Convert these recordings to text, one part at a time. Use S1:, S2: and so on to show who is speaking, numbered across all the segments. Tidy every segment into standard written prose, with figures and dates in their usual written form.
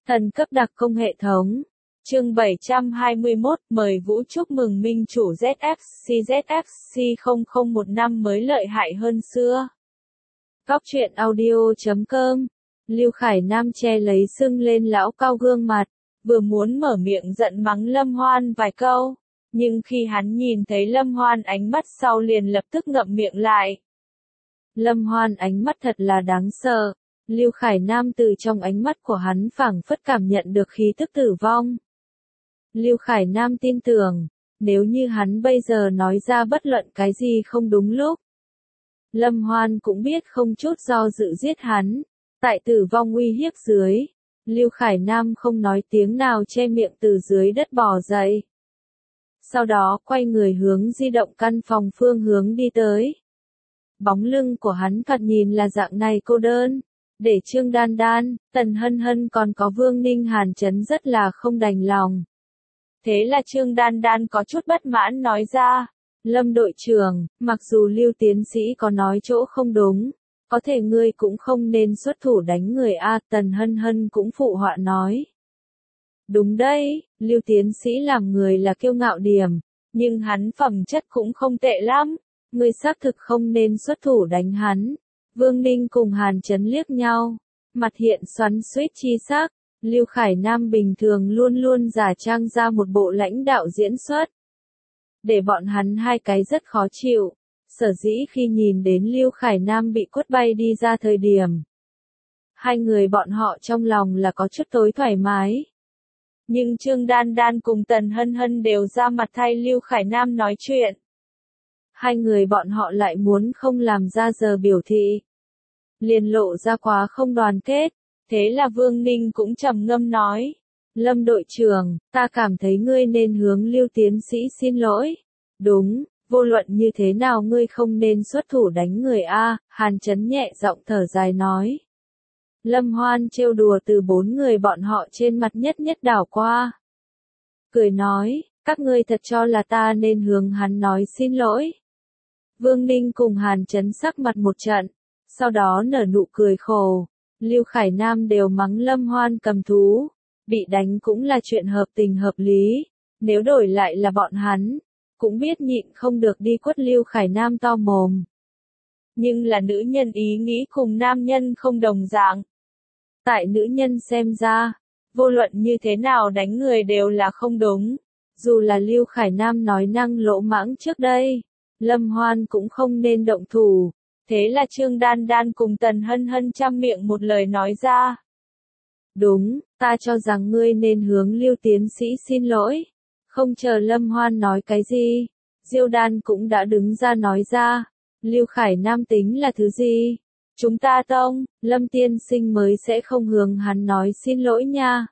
S1: Thần cấp đặc công hệ thống. Chương 721, mời Vũ chúc mừng minh chủ ZFC 0015 mới lợi hại hơn xưa. Góc truyện audio.com. Lưu Khải Nam che lấy sưng lên lão cao gương mặt, vừa muốn mở miệng giận mắng Lâm Hoan vài câu, nhưng khi hắn nhìn thấy Lâm Hoan ánh mắt sau liền lập tức ngậm miệng lại. Lâm Hoan ánh mắt thật là đáng sợ. Lưu Khải Nam từ trong ánh mắt của hắn phảng phất cảm nhận được khí tức tử vong. Lưu Khải Nam tin tưởng, nếu như hắn bây giờ nói ra bất luận cái gì không đúng lúc, Lâm Hoan cũng biết không chút do dự giết hắn. Tại tử vong uy hiếp dưới, Lưu Khải Nam không nói tiếng nào che miệng từ dưới đất bò dậy. Sau đó quay người hướng di động căn phòng phương hướng đi tới. Bóng lưng của hắn thoạt nhìn là dạng này cô đơn. Để Trương Đan Đan, Tần Hân Hân còn có Vương Ninh Hàn Chấn rất là không đành lòng. Thế là Trương Đan Đan có chút bất mãn nói ra, Lâm đội trưởng, mặc dù Lưu tiến sĩ có nói chỗ không đúng, có thể ngươi cũng không nên xuất thủ đánh người a. Tần Hân Hân cũng phụ họa nói. Đúng đấy, Lưu tiến sĩ làm người là kiêu ngạo điểm, nhưng hắn phẩm chất cũng không tệ lắm, ngươi xác thực không nên xuất thủ đánh hắn. Vương Ninh cùng Hàn Chấn liếc nhau, mặt hiện xoắn xuýt chi sắc. Lưu Khải Nam bình thường luôn luôn giả trang ra một bộ lãnh đạo diễn xuất, để bọn hắn hai cái rất khó chịu. Sở dĩ khi nhìn đến Lưu Khải Nam bị quất bay đi ra thời điểm, hai người bọn họ trong lòng là có chút tối thoải mái. Nhưng Trương Đan Đan cùng Tần Hân Hân đều ra mặt thay Lưu Khải Nam nói chuyện. Hai người bọn họ lại muốn không làm ra giờ biểu thị, liền lộ ra quá không đoàn kết. Thế là Vương Ninh cũng trầm ngâm nói, Lâm đội trưởng, ta cảm thấy ngươi nên hướng Lưu tiến sĩ xin lỗi. Đúng, vô luận như thế nào ngươi không nên xuất thủ đánh người a. Hàn Chấn nhẹ giọng thở dài nói. Lâm Hoan trêu đùa từ bốn người bọn họ trên mặt nhất nhất đảo qua. Cười nói, các ngươi thật cho là ta nên hướng hắn nói xin lỗi. Vương Ninh cùng Hàn Chấn sắc mặt một trận, sau đó nở nụ cười khổ. Lưu Khải Nam đều mắng Lâm Hoan cầm thú, bị đánh cũng là chuyện hợp tình hợp lý, nếu đổi lại là bọn hắn, cũng biết nhịn không được đi quất Lưu Khải Nam to mồm. Nhưng là nữ nhân ý nghĩ cùng nam nhân không đồng dạng. Tại nữ nhân xem ra, vô luận như thế nào đánh người đều là không đúng, dù là Lưu Khải Nam nói năng lỗ mãng trước đây, Lâm Hoan cũng không nên động thủ. Thế là Trương Đan Đan cùng Tần Hân Hân trăm miệng một lời nói ra. Đúng, ta cho rằng ngươi nên hướng Lưu tiến sĩ xin lỗi. Không chờ Lâm Hoan nói cái gì, Diêu Đan cũng đã đứng ra nói ra. Lưu Khải Nam tính là thứ gì? Chúng ta tông, Lâm tiên sinh mới sẽ không hướng hắn nói xin lỗi nha.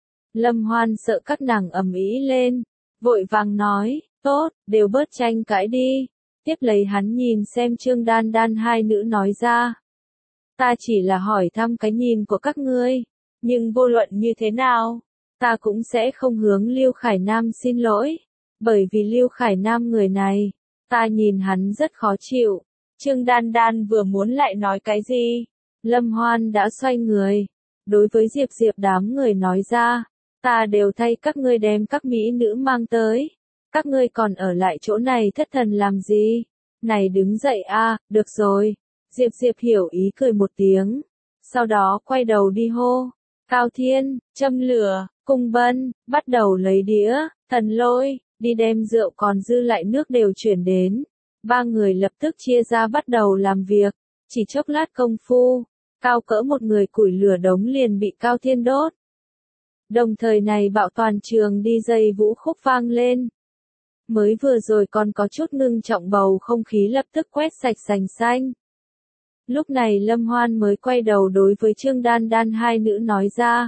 S1: Lâm Hoan sợ các nàng ầm ĩ lên, vội vàng nói, tốt, đều bớt tranh cãi đi. Tiếp lấy hắn nhìn xem Trương Đan Đan hai nữ nói ra. Ta chỉ là hỏi thăm cái nhìn của các ngươi, nhưng vô luận như thế nào, ta cũng sẽ không hướng Lưu Khải Nam xin lỗi, bởi vì Lưu Khải Nam người này, ta nhìn hắn rất khó chịu. Trương Đan Đan vừa muốn lại nói cái gì, Lâm Hoan đã xoay người, đối với Diệp Diệp đám người nói ra, ta đều thay các ngươi đem các mỹ nữ mang tới. Các ngươi còn ở lại chỗ này thất thần làm gì? Này đứng dậy a, được rồi. Diệp Diệp hiểu ý cười một tiếng. Sau đó quay đầu đi hô. Cao Thiên, châm lửa, Cung Bân, bắt đầu lấy đĩa, Thần Lôi, đi đem rượu còn dư lại nước đều chuyển đến. Ba người lập tức chia ra bắt đầu làm việc. Chỉ chốc lát công phu, cao cỡ một người củi lửa đống liền bị Cao Thiên đốt. Đồng thời này bạo toàn trường đi dây vũ khúc vang lên. Mới vừa rồi còn có chút ngưng trọng bầu không khí lập tức quét sạch sành xanh. Lúc này Lâm Hoan mới quay đầu đối với Trương Đan Đan hai nữ nói ra.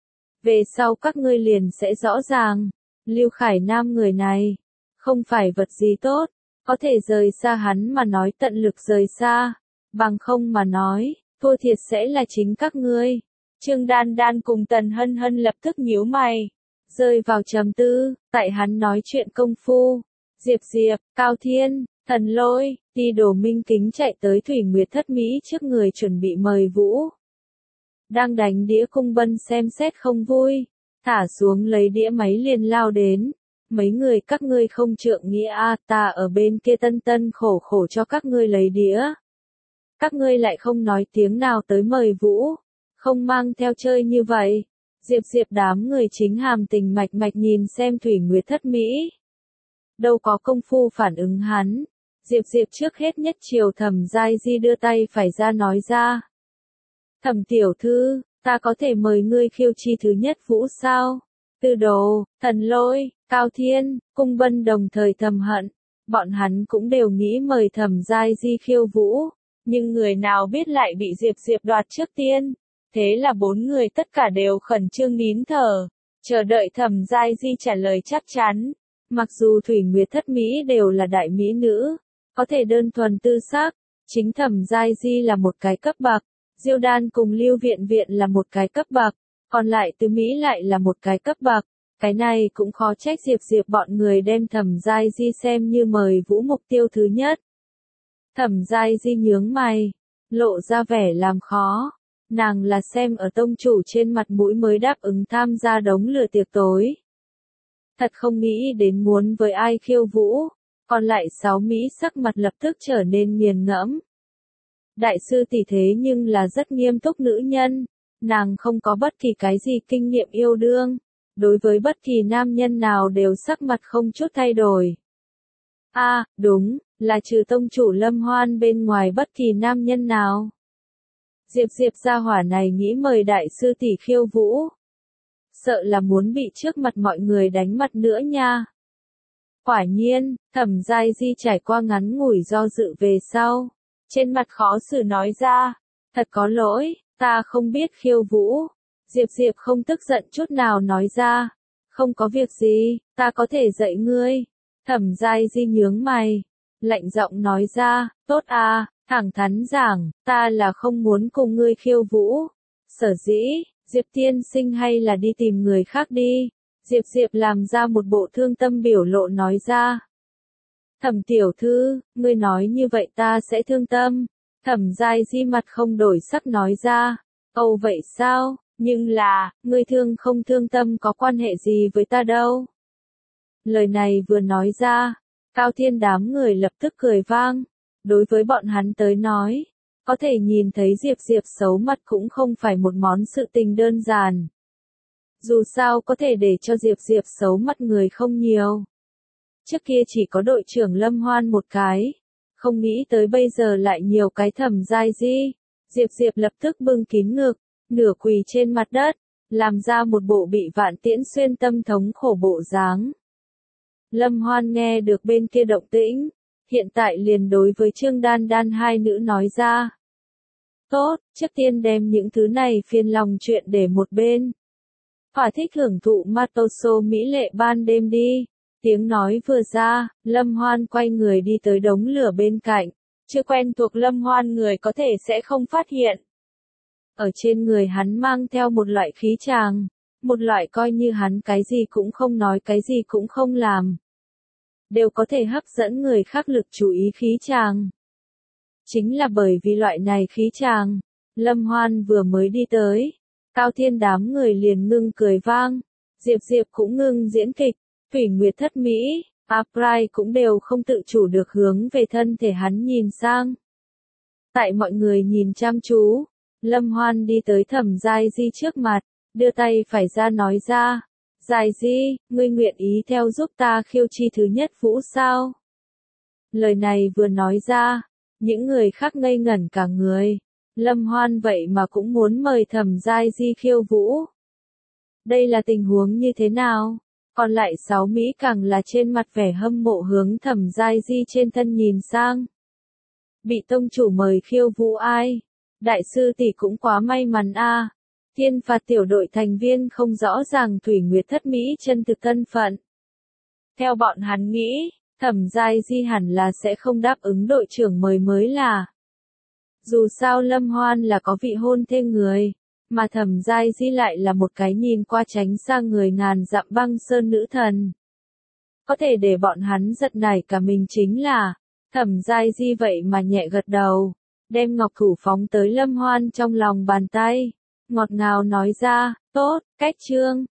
S1: Về sau các ngươi liền sẽ rõ ràng, Lưu Khải Nam người này, không phải vật gì tốt, có thể rời xa hắn mà nói tận lực rời xa, bằng không mà nói, thua thiệt sẽ là chính các ngươi. Trương Đan Đan cùng Tần Hân Hân lập tức nhíu mày. Rơi vào trầm tư, tại hắn nói chuyện công phu, Diệp Diệp, Cao Thiên, Thần Lôi, Ti Đồ Minh Kính chạy tới Thủy Nguyệt Thất Mỹ trước người chuẩn bị mời Vũ. Đang đánh đĩa Cung Bân xem xét không vui, thả xuống lấy đĩa máy liền lao đến. Mấy người các ngươi không trượng nghĩa a, ta ở bên kia tân tân khổ khổ cho các ngươi lấy đĩa. Các ngươi lại không nói tiếng nào tới mời Vũ, không mang theo chơi như vậy. Diệp Diệp đám người chính hàm tình mạch mạch nhìn xem Thủy Nguyệt Thất Mỹ. Đâu có công phu phản ứng hắn. Diệp Diệp trước hết nhất chiều Thẩm Giai Di đưa tay phải ra nói ra. Thẩm tiểu thư, ta có thể mời ngươi khiêu chi thứ nhất Vũ sao? Tư Đồ, Thần Lôi, Cao Thiên, Cung Bân đồng thời thầm hận. Bọn hắn cũng đều nghĩ mời Thẩm Giai Di khiêu Vũ, nhưng người nào biết lại bị Diệp Diệp đoạt trước tiên. Thế là bốn người tất cả đều khẩn trương nín thở, chờ đợi Thẩm Giai Di trả lời chắc chắn. Mặc dù Thủy Nguyệt Thất Mỹ đều là đại mỹ nữ, có thể đơn thuần tư sắc, chính Thẩm Giai Di là một cái cấp bậc, Diêu Đan cùng Lưu Viện Viện là một cái cấp bậc, còn lại Tứ Mỹ lại là một cái cấp bậc. Cái này cũng khó trách Diệp Diệp bọn người đem Thẩm Giai Di xem như mời Vũ mục tiêu thứ nhất. Thẩm Giai Di nhướng mày, lộ ra vẻ làm khó. Nàng là xem ở tông chủ trên mặt mũi mới đáp ứng tham gia đống lửa tiệc tối. Thật không nghĩ đến muốn với ai khiêu Vũ, còn lại 6 Mỹ sắc mặt lập tức trở nên nghiền ngẫm. Đại sư tỷ thế nhưng là rất nghiêm túc nữ nhân, nàng không có bất kỳ cái gì kinh nghiệm yêu đương, đối với bất kỳ nam nhân nào đều sắc mặt không chút thay đổi. Đúng, là trừ tông chủ Lâm Hoan bên ngoài bất kỳ nam nhân nào. Diệp Diệp gia hỏa này nghĩ mời đại sư tỷ khiêu Vũ. Sợ là muốn bị trước mặt mọi người đánh mặt nữa nha. Quả nhiên, Thẩm Giai Di trải qua ngắn ngủi do dự về sau. Trên mặt khó xử nói ra, thật có lỗi, ta không biết khiêu Vũ. Diệp Diệp không tức giận chút nào nói ra, không có việc gì, ta có thể dạy ngươi. Thẩm Giai Di nhướng mày, lạnh giọng nói ra, tốt à, thẳng thắn giảng, ta là không muốn cùng ngươi khiêu Vũ. Sở dĩ, Diệp tiên sinh hay là đi tìm người khác đi. Diệp Diệp làm ra một bộ thương tâm biểu lộ nói ra. Thẩm tiểu thư, ngươi nói như vậy ta sẽ thương tâm. Thẩm Giai Di mặt không đổi sắc nói ra. Ồ vậy sao, nhưng là, ngươi thương không thương tâm có quan hệ gì với ta đâu. Lời này vừa nói ra, Cao Thiên đám người lập tức cười vang. Đối với bọn hắn tới nói, có thể nhìn thấy Diệp Diệp xấu mặt cũng không phải một món sự tình đơn giản. Dù sao có thể để cho Diệp Diệp xấu mặt người không nhiều. Trước kia chỉ có đội trưởng Lâm Hoan một cái, không nghĩ tới bây giờ lại nhiều cái Thẩm Giai Di. Diệp Diệp lập tức bưng kín ngực, nửa quỳ trên mặt đất, làm ra một bộ bị vạn tiễn xuyên tâm thống khổ bộ dáng. Lâm Hoan nghe được bên kia động tĩnh, hiện tại liền đối với Trương Đan Đan hai nữ nói ra. Tốt, trước tiên đem những thứ này phiền lòng chuyện để một bên. Thỏa thích hưởng thụ Matoso mỹ lệ ban đêm đi. Tiếng nói vừa ra, Lâm Hoan quay người đi tới đống lửa bên cạnh. Chưa quen thuộc Lâm Hoan người có thể sẽ không phát hiện. Ở trên người hắn mang theo một loại khí tràng, một loại coi như hắn cái gì cũng không nói cái gì cũng không làm. Đều có thể hấp dẫn người khác lực chú ý khí tràng. Chính là bởi vì loại này khí tràng, Lâm Hoan vừa mới đi tới. Cao Thiên đám người liền ngưng cười vang. Diệp Diệp cũng ngưng diễn kịch. Thủy Nguyệt Thất Mỹ, April cũng đều không tự chủ được hướng về thân thể hắn nhìn sang. Tại mọi người nhìn chăm chú, Lâm Hoan đi tới Thẩm Giai Di trước mặt, đưa tay phải ra nói ra. Giai Di, ngươi nguyện ý theo giúp ta khiêu chi thứ nhất Vũ sao? Lời này vừa nói ra, những người khác ngây ngẩn cả người. Lâm Hoan vậy mà cũng muốn mời Thẩm Giai Di khiêu Vũ. Đây là tình huống như thế nào? Còn lại 6 Mỹ càng là trên mặt vẻ hâm mộ hướng Thẩm Giai Di trên thân nhìn sang. Bị tông chủ mời khiêu Vũ ai? Đại sư tỷ cũng quá may mắn a. Thiên phạt tiểu đội thành viên không rõ ràng Thủy Nguyệt Thất Mỹ chân thực thân phận. Theo bọn hắn nghĩ, Thẩm Giai Di hẳn là sẽ không đáp ứng đội trưởng mời mới là. Dù sao Lâm Hoan là có vị hôn thê người, mà Thẩm Giai Di lại là một cái nhìn qua tránh xa người ngàn dặm băng sơn nữ thần. Có thể để bọn hắn giật nảy cả mình chính là, Thẩm Giai Di vậy mà nhẹ gật đầu, đem ngọc thủ phóng tới Lâm Hoan trong lòng bàn tay. ngọt ngào nói ra, tốt, cách trương.